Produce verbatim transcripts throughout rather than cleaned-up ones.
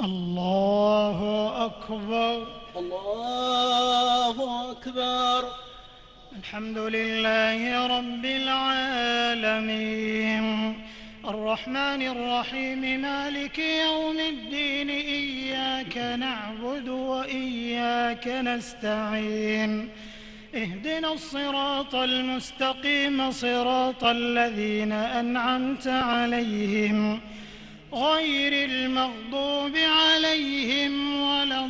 الله أكبر. الله أكبر. الحمد لله رب العالمين الرحمن الرحيم مالك يوم الدين إياك نعبد وإياك نستعين اهدنا الصراط المستقيم صراط الذين أنعمت عليهم غير المغضوب عليهم ولا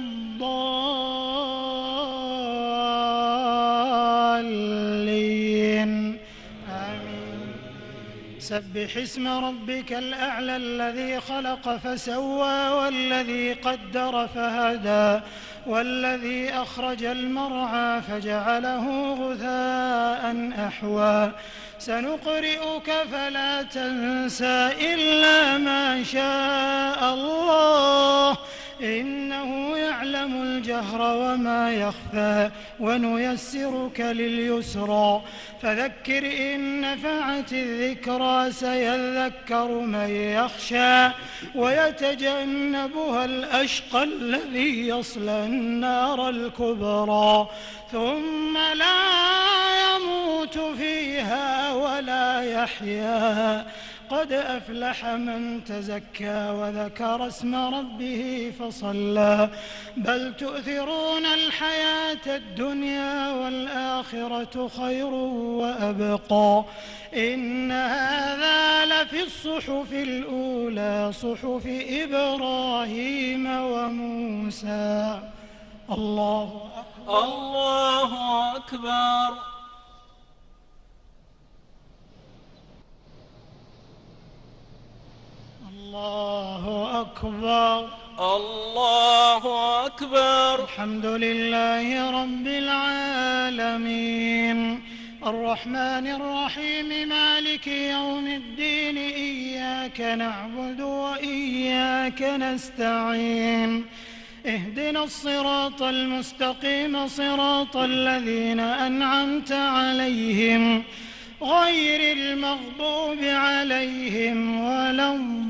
الضالين آمين. سبح اسم ربك الأعلى الذي خلق فسوى والذي قدر فهدى والذي أخرج المرعى فجعله غثاء أحوى سنقرئك فلا تنسى إلا ما شاء الله إنه يعلم الجهر وما يخفى ونيسرك لليسرى فذكر إن نفعت الذكرى سيذكر من يخشى ويتجنبها الأشقى الذي يصلى النار الكبرى ثم لا يموت فيها ولا يحيا قد أفلح من تزكى وذكر اسم ربه فصلى بل تؤثرون الحياة الدنيا والآخرة خير وأبقى إن هذا لفي الصحف الأولى صحف إبراهيم وموسى. الله أكبر. الله أكبر. الله أكبر. الله أكبر. الحمد لله رب العالمين الرحمن الرحيم مالك يوم الدين إياك نعبد وإياك نستعين اهدنا الصراط المستقيم صراط الذين أنعمت عليهم غير المغضوب عليهم ولا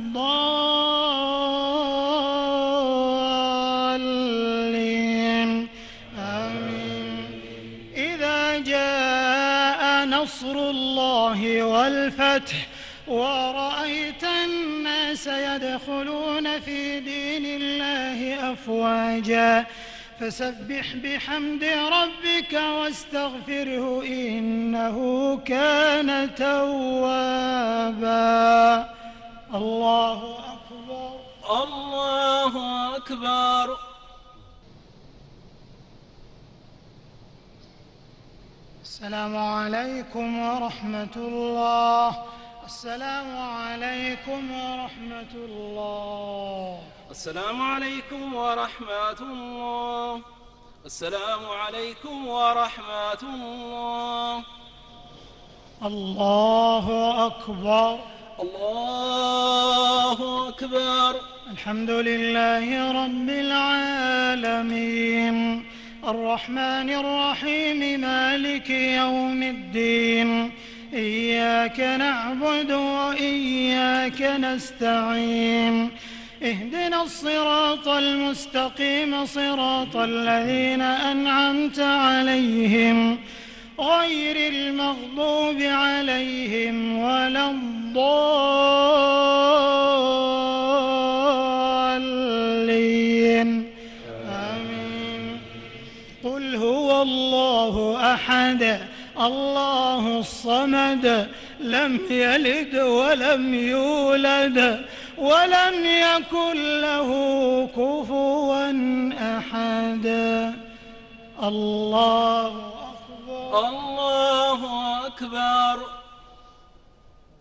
الضالين آمين. إذا جاء نصر الله والفتح ورأيت الناس يدخلون في دين الله أفواجا فسبح بحمد ربك واستغفره إنه كان توابا. الله أكبر. الله أكبر. السلام عليكم ورحمة الله. السلام عليكم ورحمة الله. السلام عليكم ورحمة الله. السلام عليكم ورحمة الله. الله أكبر. الله أكبر. الحمد لله رب العالمين الرحمن الرحيم مالك يوم الدين إياك نعبد وإياك نستعين اهدنا الصراط المستقيم صراط الذين أنعمت عليهم غير المغضوب عليهم ولا الضالين آمين. قل هو الله أحد الله الصمد لم يلد ولم يولد ولم يكن له كفوا أحد. الله أكبر. الله أكبر.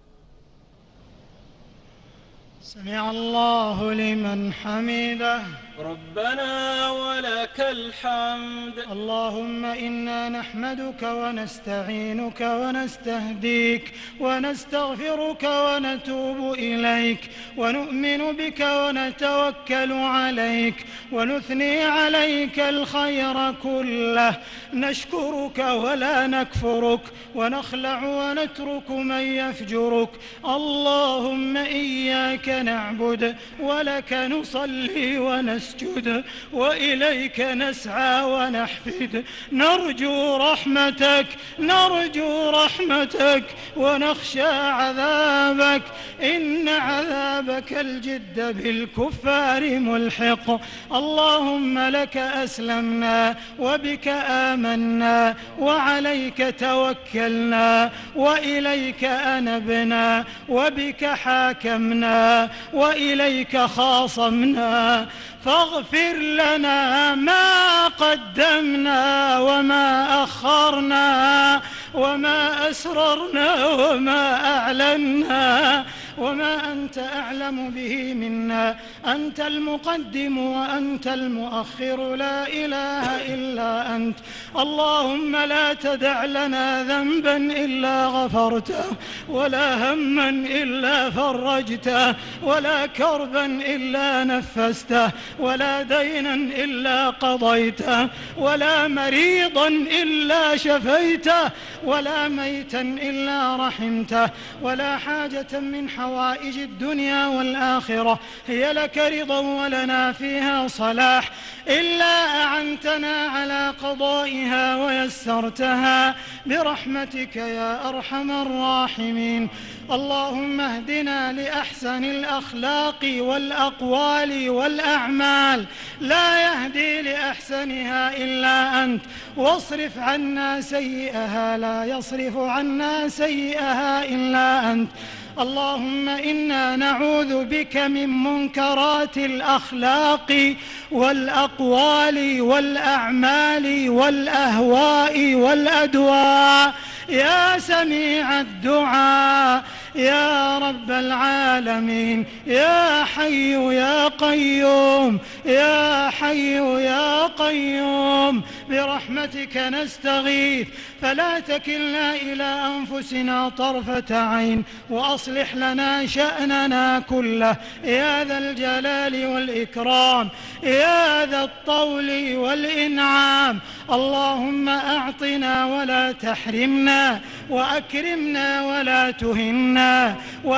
سمع الله لمن حمده. ربنا ولك الحمد. اللهم إنا نحمدك ونستعينك ونستهديك ونستغفرك ونتوب إليك ونؤمن بك ونتوكل عليك ونثني عليك الخير كله، نشكرك ولا نكفرك ونخلع ونترك من يفجرك. اللهم إياك نعبد ولك نصلي ونسجد وإليك نسعى ونحفد، نرجو رحمتك نرجو رحمتك ونخشى عذابك، إن عذابك الجد بالكفار ملحق. اللهم لك أسلمنا وبك آمنا وعليك توكلنا وإليك أنبنا وبك حاكمنا وإليك خاصمنا، فاغفر لنا ما قدمنا وما أخرنا وما أسررنا وما أعلنا وما أنت أعلم به منا. أنت المقدم وأنت المؤخر، لا إله إلا أنت. اللهم لا تدع لنا ذنبا إلا غفرته، ولا هما إلا فرجته، ولا كربا إلا نفسته، ولا دينا إلا قضيته، ولا مريضا إلا شفيته، ولا ميتا إلا رحمته، ولا حاجة من حوائج الدنيا والآخرة هي لك رضا ولنا فيها صلاح إلا أعنتنا على قضائها ويسرتها برحمتك يا أرحم الراحمين. اللهم اهدنا لأحسن الأخلاق والأقوال والأعمال، لا يهدي لأحسنها إلا أنت، واصرف عنا سيئها، لا يصرف عنا سيئها إلا أنت. اللهم إنا نعوذ بك من منكرات الأخلاق والأقوال والأعمال والأهواء والأدواء يا سميع الدعاء يا رب العالمين، يا حي يا قيوم، يا حي يا قيوم، برحمتك نستغيث، فلا تكلنا إلى أنفسنا طرفة عين، وأصلح لنا شأننا كله يا ذا الجلال والإكرام، يا ذا الطول والإنعام. اللهم أعطنا ولا تحرمنا، وأكرمنا ولا تهنا،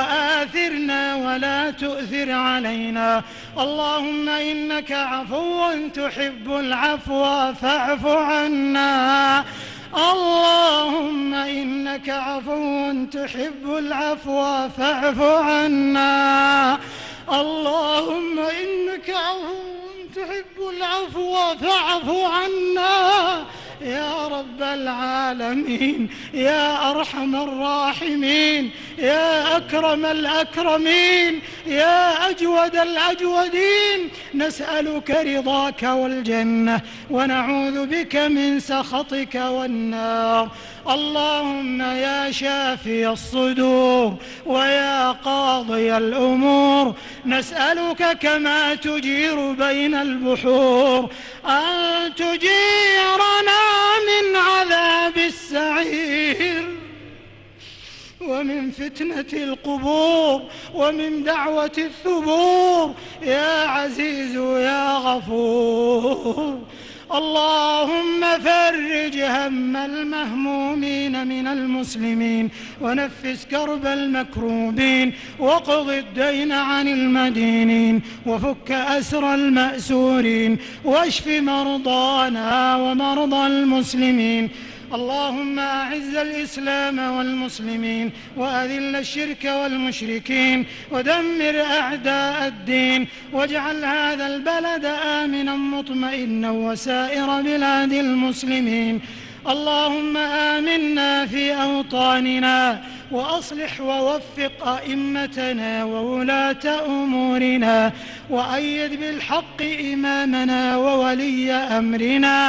وآثرنا ولا تؤثر علينا. اللهم إنك عفو تحب العفو فاعف عنا. اللهم إنك عفو تحب العفو فاعف عنا. اللهم إنك عفو تحب العفو فاعف عنا يا رب العالمين، يا أرحم الراحمين، يا أكرم الأكرمين، يا أجود الأجودين. نسألك رضاك والجنة، ونعوذ بك من سخطك والنار. اللهم يا شافي الصدور ويا قاضي الأمور، نسألك كما تجير بين البحور أن تجيرنا من عذاب السعير، ومن فتنة القبور، ومن دعوة الثبور، يا عزيز يا غفور. اللهم فرج هم المهمومين من المسلمين، ونفس كرب المكروبين، وقض الدين عن المدينين، وفك أسر المأسورين، واشف مرضانا ومرضى المسلمين. اللهم أعز الإسلام والمسلمين، وأذل الشرك والمشركين، ودمر أعداء الدين، واجعل هذا البلد آمنا مطمئنا وسائر بلاد المسلمين. اللهم آمنا في أوطاننا، وأصلح ووفق أئمتنا وولاة أمورنا، وأيد بالحق إمامنا وولي أمرنا.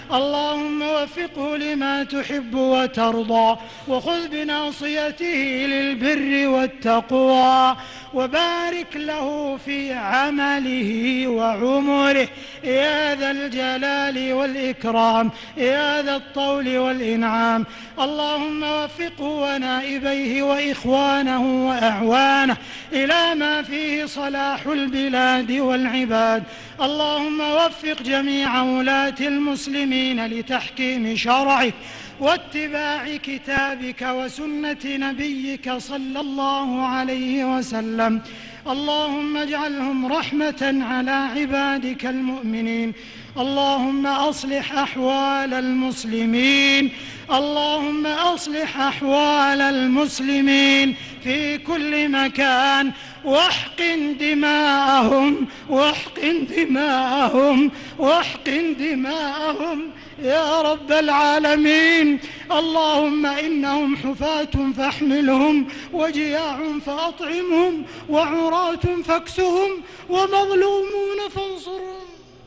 اللهم وفقه لما تحب وترضى، وخذ بناصيته للبر والتقوى، وبارك له في عمله وعمره يا ذا الجلال والإكرام يا ذا الطول والإنعام. اللهم وفقه ونائبيه وإخوانه وأعوانه إلى ما فيه صلاح البلاد والعباد. اللهم وفق جميع ولاة المسلمين لتحكيم شرعك واتباع كتابك وسنة نبيك صلى الله عليه وسلم. اللهم اجعلهم رحمة على عبادك المؤمنين. اللهم أصلح أحوال المسلمين اللهم أصلح أحوال المسلمين في كل مكان، واحقن دماءهم واحقن دماءهم واحقن دماءهم يا رب العالمين. اللهم إنهم حفاة فاحملهم، وجياع فأطعمهم، وعراة فاكسهم، ومظلومون فانصرهم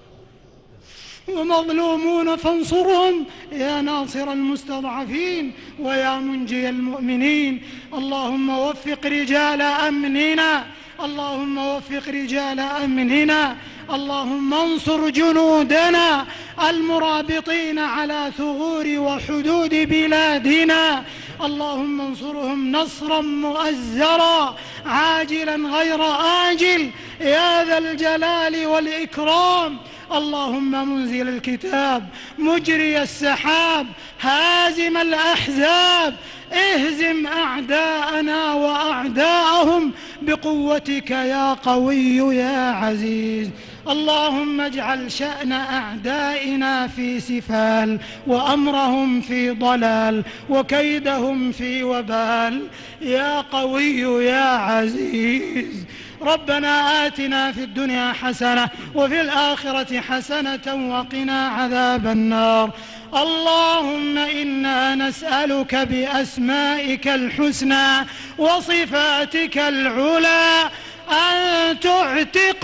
ومظلومون فانصرهم يا ناصر المستضعفين ويا منجي المؤمنين. اللهم وفق رجال أمننا اللهم وفق رجال أمننا اللهم انصر جنودنا المرابطين على ثغور وحدود بلادنا. اللهم انصرهم نصرا مؤزرا عاجلا غير آجل يا ذا الجلال والإكرام. اللهم منزل الكتاب مجري السحاب هازم الأحزاب اهزم أعداءنا وأعداءهم بقوتك يا قوي يا عزيز. اللهم اجعل شأن أعدائنا في سفال، وأمرهم في ضلال، وكيدهم في وبال يا قوي يا عزيز. ربنا آتنا في الدنيا حسنة وفي الآخرة حسنة وقنا عذاب النار. اللهم إنا نسألك بأسمائك الحسنى وصفاتك العلى أن تعتق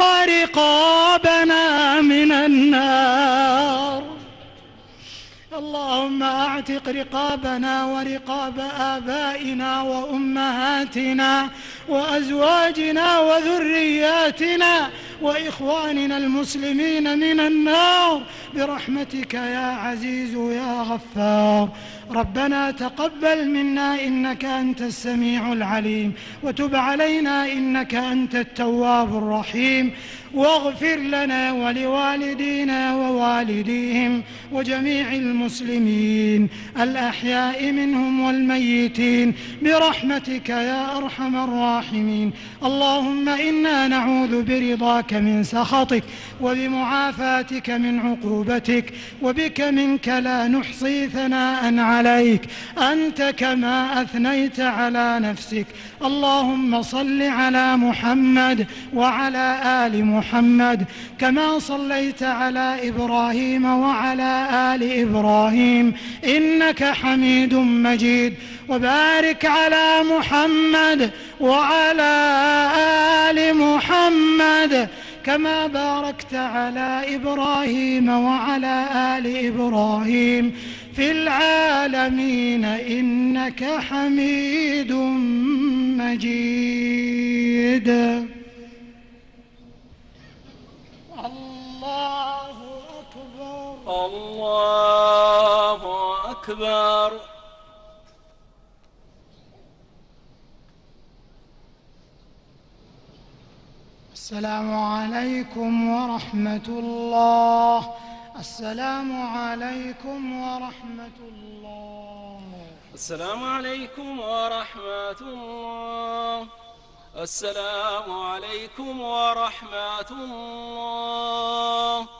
رقابنا من النار. اللهم أعتق رقابنا ورقاب آبائنا وأمهاتنا وأزواجنا وذرياتنا وإخواننا المسلمين من النار برحمتك يا عزيز يا غفار. ربنا تقبل منا إنك أنت السميع العليم، وتب علينا إنك أنت التواب الرحيم، واغفر لنا ولوالدينا ووالديهم وجميع المسلمين الأحياء منهم والميتين برحمتك يا أرحم الراحمين. اللهم إنا نعوذ برضاك من سخطك وبمعافاتك من عقوبتك، وبك منك لا نحصي ثناء عليك أنت كما أثنيت على نفسك. اللهم صل على محمد وعلى آل محمد كما صليت على إبراهيم وعلى آل إبراهيم إنك حميد مجيد، وبارك على محمد وعلى آل محمد كما باركت على إبراهيم وعلى آل إبراهيم في العالمين إنك حميد مجيد. الله أكبر الله أكبر. السلام عليكم ورحمة الله. السلام عليكم ورحمة الله. السلام عليكم ورحمة الله. السلام عليكم ورحمة الله.